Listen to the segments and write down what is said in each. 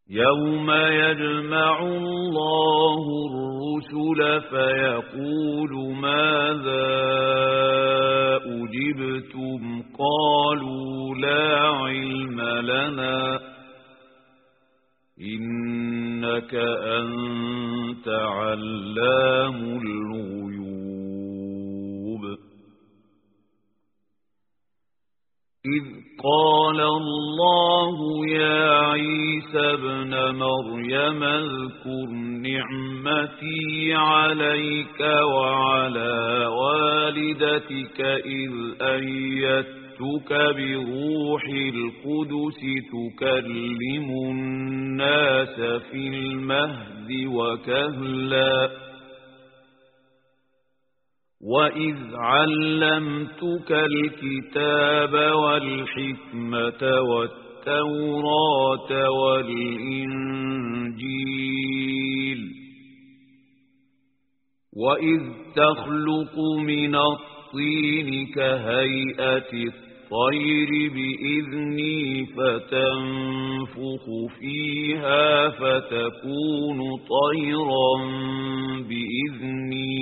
يوم يجمع الله الرسل فيقول ماذا أجبتم قالوا لا علم لنا إنك أنت علام الغيوب إذ قال الله يا عيسى ابن مريم اذكر نعمتي عليك وعلى والدتك إذ أيدتك بروح القدس تكلم الناس في المهد وكهلا وإذ علمتك الكتاب والحكمة والتوراة والإنجيل وإذ تخلق من الطين كهيئة الطير بإذني فتنفخ فيها فتكون طيرا بإذني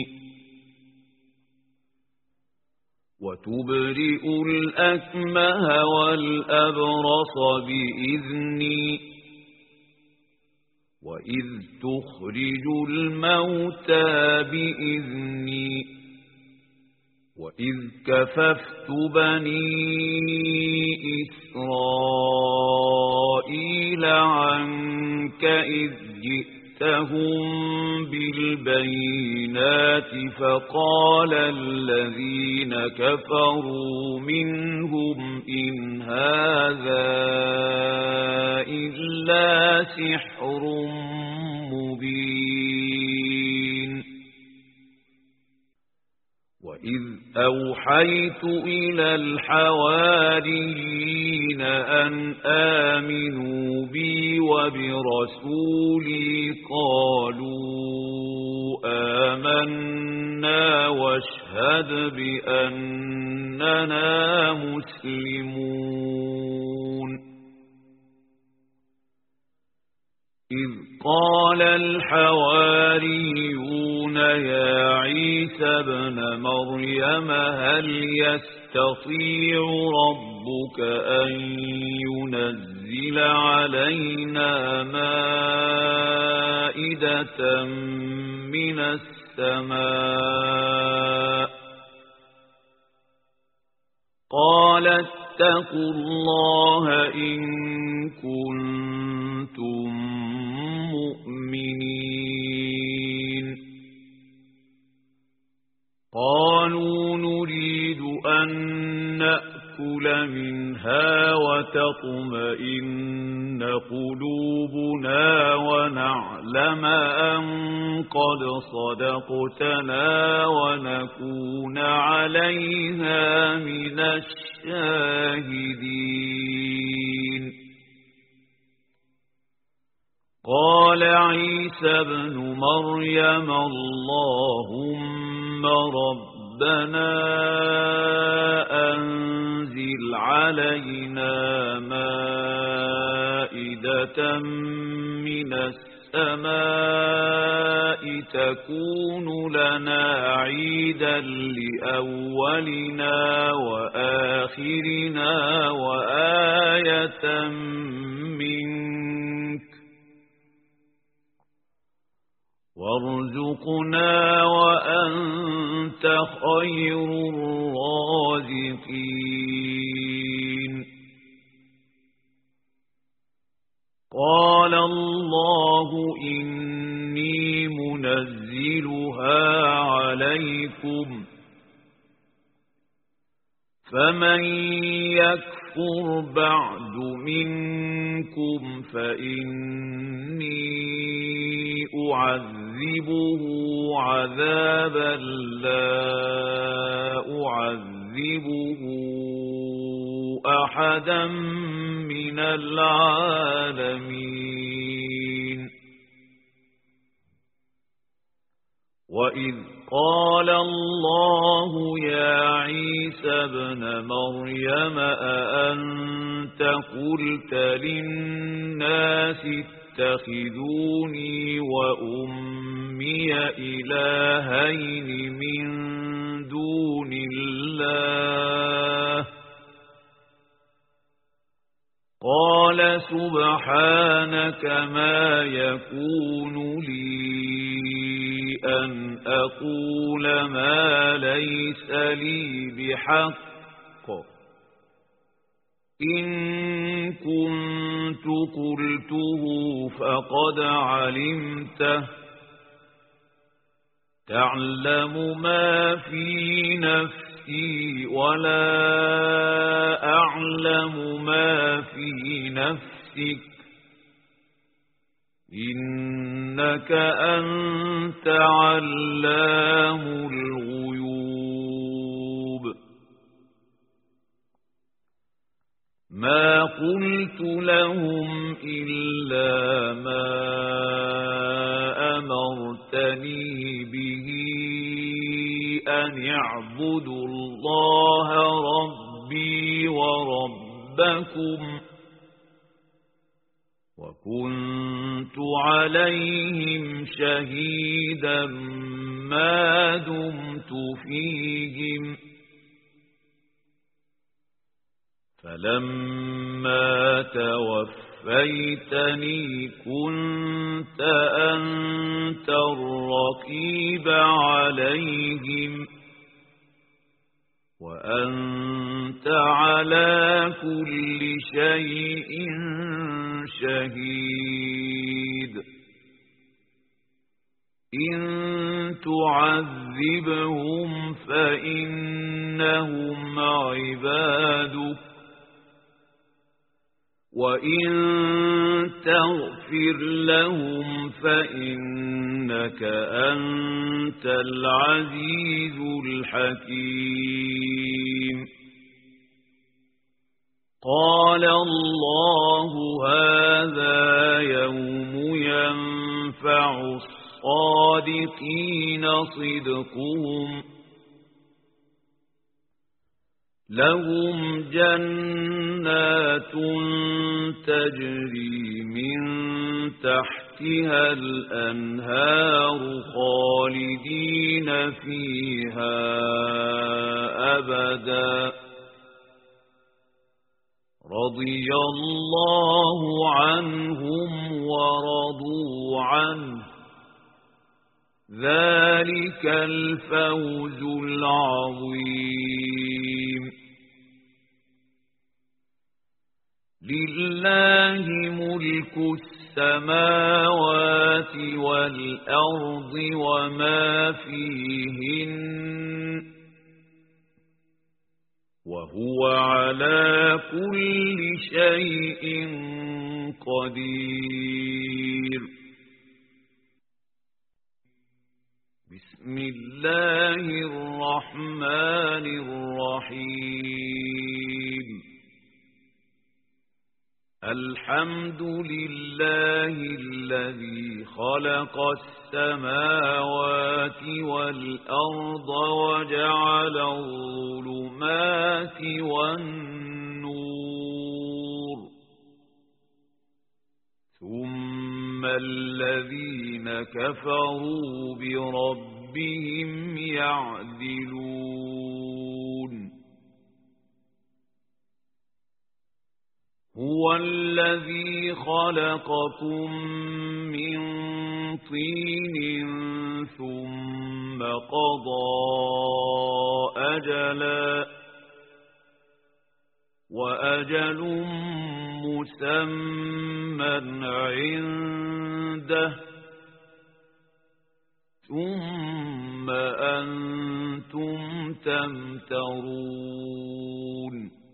وتبرئ الأكمه والأبرص بإذني وإذ تخرج الموتى بإذني وإذ كففت بني إسرائيل عنك إذ جئتهم بالبينات فقال الذين كفروا منهم إن هذا إلا سحر مبين وإذ أوحيت إلى الحواريين أن آمنوا بي وبرسولي قالوا آمنا واشهد بأننا مسلمون إذ قال الحواريون يا عيسى ابن مريم هل يستطيع ربك أن ينزل علينا مائدة من السماء قال اتقوا الله إن كنتم مؤمنين قالوا نريد أن نأكل منها وتطمئن قلوبنا ونعلم أن قد صدقتنا ونكون عليها من الشاهدين قال عيسى ابن مريم اللهم ربنا أنزل علينا مائدة من السماء تكون لنا عيدا لأولنا وآخرنا وآية منك وارزقنا وأنت خير الرازقين قال الله إني منزلها عليكم فمن يكفر بعد منكم فإني أعذبه عذابا لا أعذبه أحدا من العالمين وإذ قال الله يا عيسى ابن مريم أأنت قلت للناس تتخذوني وأمي إلهين من دون الله قال سبحانك ما يكون لي أن أقول ما ليس لي بحق إن كنت قلته فقد علمته تعلم ما في نفسي ولا أعلم ما في نفسك إنك أنت علام الغيوب ما قلت لهم إلا ما أمرتني به أن اعبدوا الله ربي وربكم وكنت عليهم شهيدا ما دمت فيهم فلما توفيتني كنت أنت الرقيب عليهم وأنت على كل شيء شهيد إن تعذبهم فإنهم عبادك وإن تغفر لهم فإنك أنت العزيز الحكيم قال الله هذا يوم ينفع الصادقين صدقهم لهم جنات تجري من تحتها الأنهار خالدين فيها أبدا رضي الله عنهم ورضوا عنه ذلك الفوز العظيم لله ملك السماوات والأرض وما فيهن وهو على كل شيء قدير بسم الله الرحمن الرحيم الحمد لله الذي خلق السماوات والأرض وجعل الظلمات والنور ثم الذين كفروا بربهم يعدلون هو الذي خلقكم من طين ثم قضى أجلا وأجل مسمى عنده ثم أنتم تمترون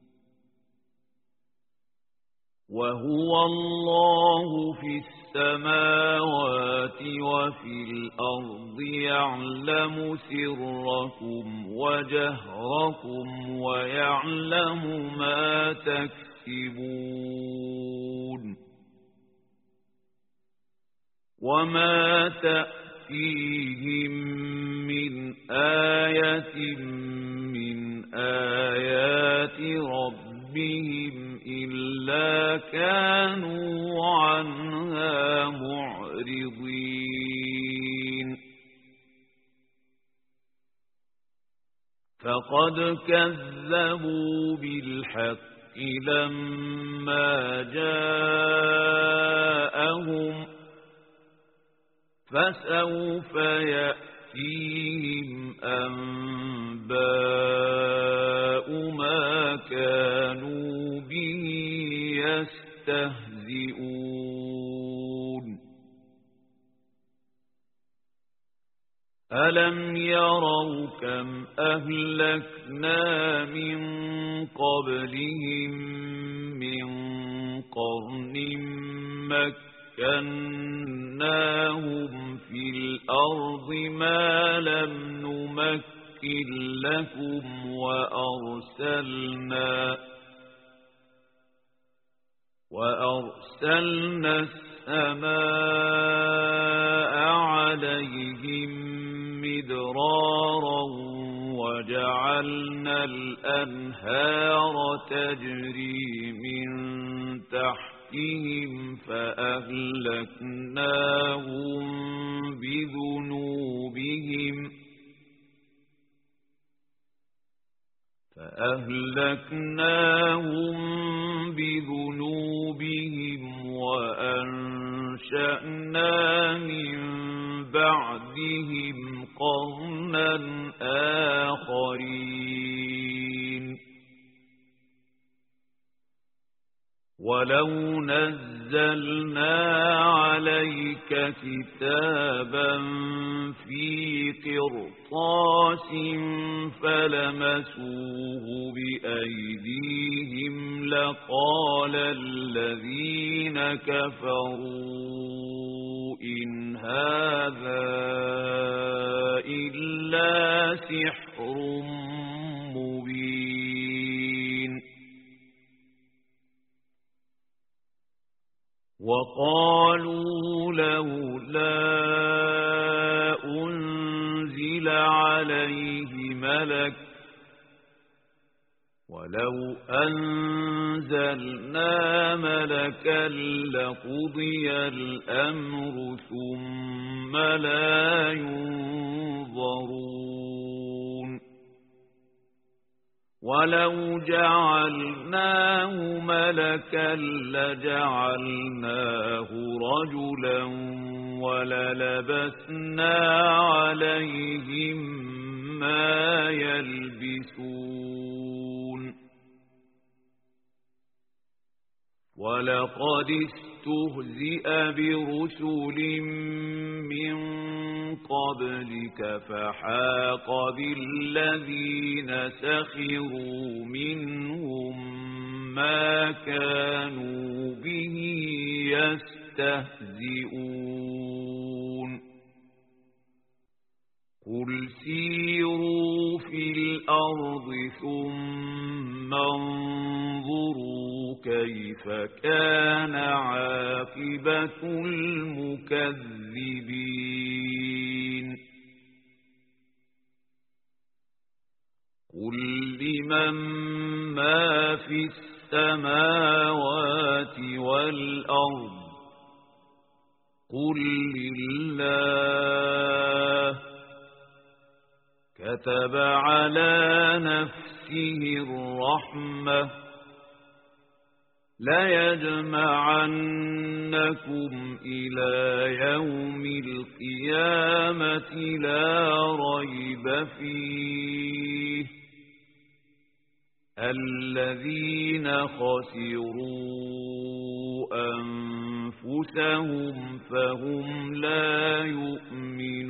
وهو الله في السماوات وفي الأرض يعلم سركم وجهركم ويعلم ما تكسبون وما تأتيهم من آية من آيات ربهم إلا كانوا عنها معرضين فقد كذبوا بالحق لما جاءهم فسوف يأتيهم أنباء ما كانوا به يستهزئون ألم يروا كم أهلكنا من قبلهم من قرن مكناهم في الأرض ما لم نمكن لكم وأرسلنا السماء عليهم مدرارا وجعلنا الأنهار تجري من تحتهم فأهلكناهم بذنوبهم وأنشأنا من بعدهم قرنا آخرين ولو نزلنا عليك كتابا في قرطاس فلمسوه بأيديهم لقال الذين كفروا إن هذا إلا سحر مبين وقالوا لولا أنزل عليه ملك ولو أنزلنا ملكا لقضي الأمر ثم لا ينظرون ولو جعلناه ملكا لجعلناه رجلا وللبسنا عليهم ما يلبسون ولقد استهزئ برسل من قبلك فحاق بالذين سخروا منهم ما كانوا به يستهزئون قل سيروا في الأرض ثم انظروا كيف كان عاقبة المكذبين قل لمن ما في السماوات والأرض قل لله كتب على نفسه الرحمة ليجمعنكم إلى يوم القيامة لا ريب فيه الذين خسروا أنفسهم فهم لا يؤمنون